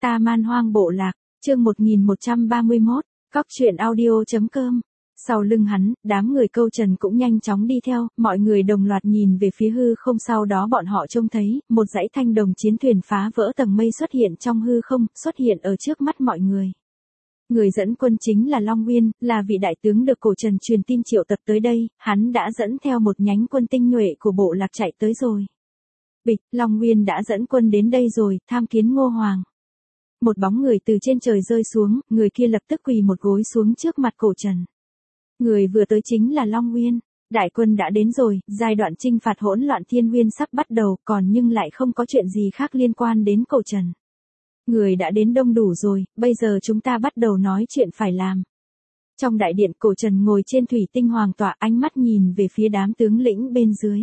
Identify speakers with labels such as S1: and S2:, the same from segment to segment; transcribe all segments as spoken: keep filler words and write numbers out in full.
S1: Ta Man Hoang Bộ Lạc, chương một nghìn một trăm ba mươi mốt, cóc truyện audio chấm com. Sau lưng hắn, đám người Câu Trần cũng nhanh chóng đi theo, mọi người đồng loạt nhìn về phía hư không, sau đó bọn họ trông thấy, một dãy thanh đồng chiến thuyền phá vỡ tầng mây xuất hiện trong hư không, xuất hiện ở trước mắt mọi người. Người dẫn quân chính là Long Nguyên, là vị đại tướng được Cổ Trần truyền tin triệu tập tới đây, hắn đã dẫn theo một nhánh quân tinh nhuệ của bộ lạc chạy tới rồi. Bịch, Long Nguyên đã dẫn quân đến đây rồi, tham kiến Ngô Hoàng. Một bóng người từ trên trời rơi xuống, người kia lập tức quỳ một gối xuống trước mặt Cổ Trần. Người vừa tới chính là Long Nguyên. Đại quân đã đến rồi, giai đoạn chinh phạt hỗn loạn thiên nguyên sắp bắt đầu, còn nhưng lại không có chuyện gì khác liên quan đến Cổ Trần. Người đã đến đông đủ rồi, bây giờ chúng ta bắt đầu nói chuyện phải làm. Trong đại điện, Cổ Trần ngồi trên thủy tinh hoàng tọa, ánh mắt nhìn về phía đám tướng lĩnh bên dưới.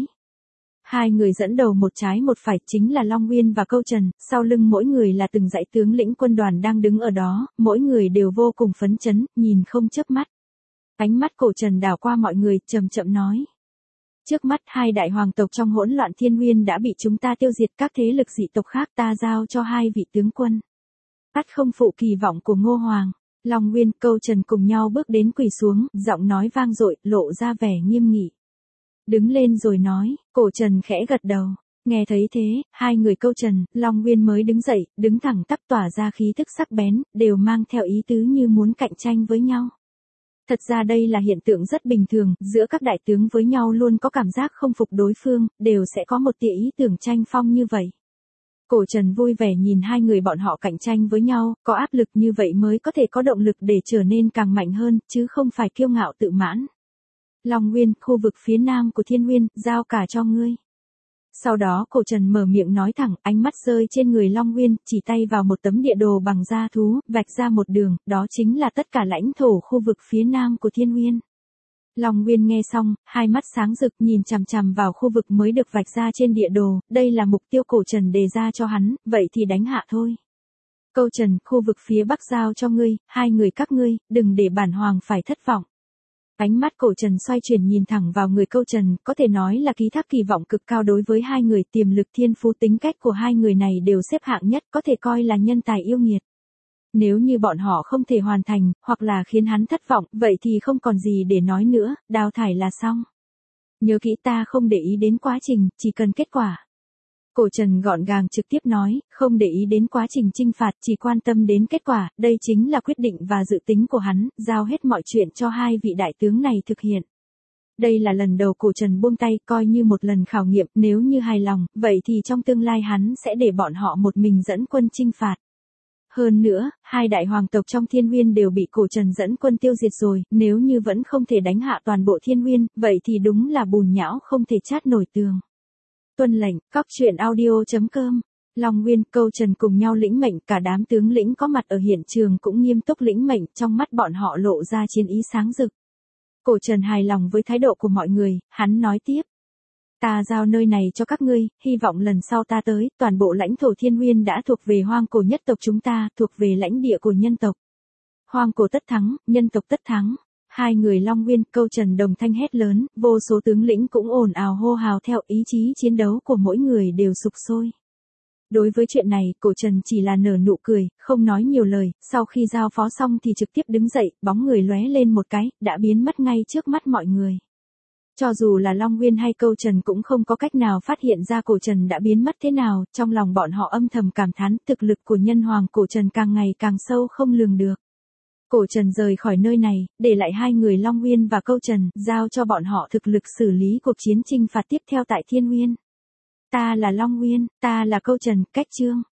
S1: Hai người dẫn đầu một trái một phải chính là Long Nguyên và Câu Trần, sau lưng mỗi người là từng dãy tướng lĩnh quân đoàn đang đứng ở đó, mỗi người đều vô cùng phấn chấn, nhìn không chớp mắt. Ánh mắt Cổ Trần đảo qua mọi người, chậm chậm nói. Trước mắt hai đại hoàng tộc trong hỗn loạn thiên nguyên đã bị chúng ta tiêu diệt, các thế lực dị tộc khác ta giao cho hai vị tướng quân. Ắt không phụ kỳ vọng của Ngô Hoàng. Long Nguyên, Câu Trần cùng nhau bước đến quỳ xuống, giọng nói vang dội, lộ ra vẻ nghiêm nghị. Đứng lên rồi nói, Cổ Trần khẽ gật đầu. Nghe thấy thế, hai người Câu Trần, Long Nguyên mới đứng dậy, đứng thẳng tắp tỏa ra khí thức sắc bén, đều mang theo ý tứ như muốn cạnh tranh với nhau. Thật ra đây là hiện tượng rất bình thường, giữa các đại tướng với nhau luôn có cảm giác không phục đối phương, đều sẽ có một tia ý tưởng tranh phong như vậy. Cổ Trần vui vẻ nhìn hai người bọn họ cạnh tranh với nhau, có áp lực như vậy mới có thể có động lực để trở nên càng mạnh hơn, chứ không phải kiêu ngạo tự mãn. Long Nguyên, khu vực phía nam của Thiên Nguyên, giao cả cho ngươi. Sau đó Cổ Trần mở miệng nói thẳng, ánh mắt rơi trên người Long Nguyên, chỉ tay vào một tấm địa đồ bằng da thú, vạch ra một đường, đó chính là tất cả lãnh thổ khu vực phía nam của Thiên Nguyên. Long Nguyên nghe xong, hai mắt sáng rực nhìn chằm chằm vào khu vực mới được vạch ra trên địa đồ, đây là mục tiêu Cổ Trần đề ra cho hắn, vậy thì đánh hạ thôi. Câu Trần, khu vực phía bắc giao cho ngươi, hai người các ngươi, đừng để bản hoàng phải thất vọng. Ánh mắt Cổ Trần xoay chuyển nhìn thẳng vào người Câu Trần, có thể nói là ký thác kỳ vọng cực cao đối với hai người, tiềm lực thiên phú tính cách của hai người này đều xếp hạng nhất, có thể coi là nhân tài yêu nghiệt. Nếu như bọn họ không thể hoàn thành, hoặc là khiến hắn thất vọng, vậy thì không còn gì để nói nữa, đào thải là xong. Nhớ kỹ, ta không để ý đến quá trình, chỉ cần kết quả. Cổ Trần gọn gàng trực tiếp nói, không để ý đến quá trình chinh phạt, chỉ quan tâm đến kết quả, đây chính là quyết định và dự tính của hắn, giao hết mọi chuyện cho hai vị đại tướng này thực hiện. Đây là lần đầu Cổ Trần buông tay, coi như một lần khảo nghiệm, nếu như hài lòng, vậy thì trong tương lai hắn sẽ để bọn họ một mình dẫn quân chinh phạt. Hơn nữa, hai đại hoàng tộc trong Thiên Nguyên đều bị Cổ Trần dẫn quân tiêu diệt rồi, nếu như vẫn không thể đánh hạ toàn bộ Thiên Nguyên, vậy thì đúng là bùn nhão không thể chát nổi tường. Tuân lệnh, cóc truyện audio chấm com. Long Nguyên, Câu Trần cùng nhau lĩnh mệnh, cả đám tướng lĩnh có mặt ở hiện trường cũng nghiêm túc lĩnh mệnh, trong mắt bọn họ lộ ra chiến ý sáng rực. Cổ Trần hài lòng với thái độ của mọi người, hắn nói tiếp. Ta giao nơi này cho các ngươi, hy vọng lần sau ta tới, toàn bộ lãnh thổ Thiên Nguyên đã thuộc về hoang cổ nhất tộc chúng ta, thuộc về lãnh địa của nhân tộc. Hoang cổ tất thắng, nhân tộc tất thắng. Hai người Long Nguyên, Câu Trần đồng thanh hét lớn, vô số tướng lĩnh cũng ồn ào hô hào theo, ý chí chiến đấu của mỗi người đều sục sôi. Đối với chuyện này, Cổ Trần chỉ là nở nụ cười, không nói nhiều lời, sau khi giao phó xong thì trực tiếp đứng dậy, bóng người lóe lên một cái, đã biến mất ngay trước mắt mọi người. Cho dù là Long Nguyên hay Câu Trần cũng không có cách nào phát hiện ra Cổ Trần đã biến mất thế nào, trong lòng bọn họ âm thầm cảm thán, thực lực của nhân hoàng Cổ Trần càng ngày càng sâu không lường được. Cổ Trần rời khỏi nơi này, để lại hai người Long Nguyên và Câu Trần, giao cho bọn họ thực lực xử lý cuộc chiến chinh phạt tiếp theo tại Thiên Nguyên. Ta là Long Nguyên, ta là Câu Trần, cách chương.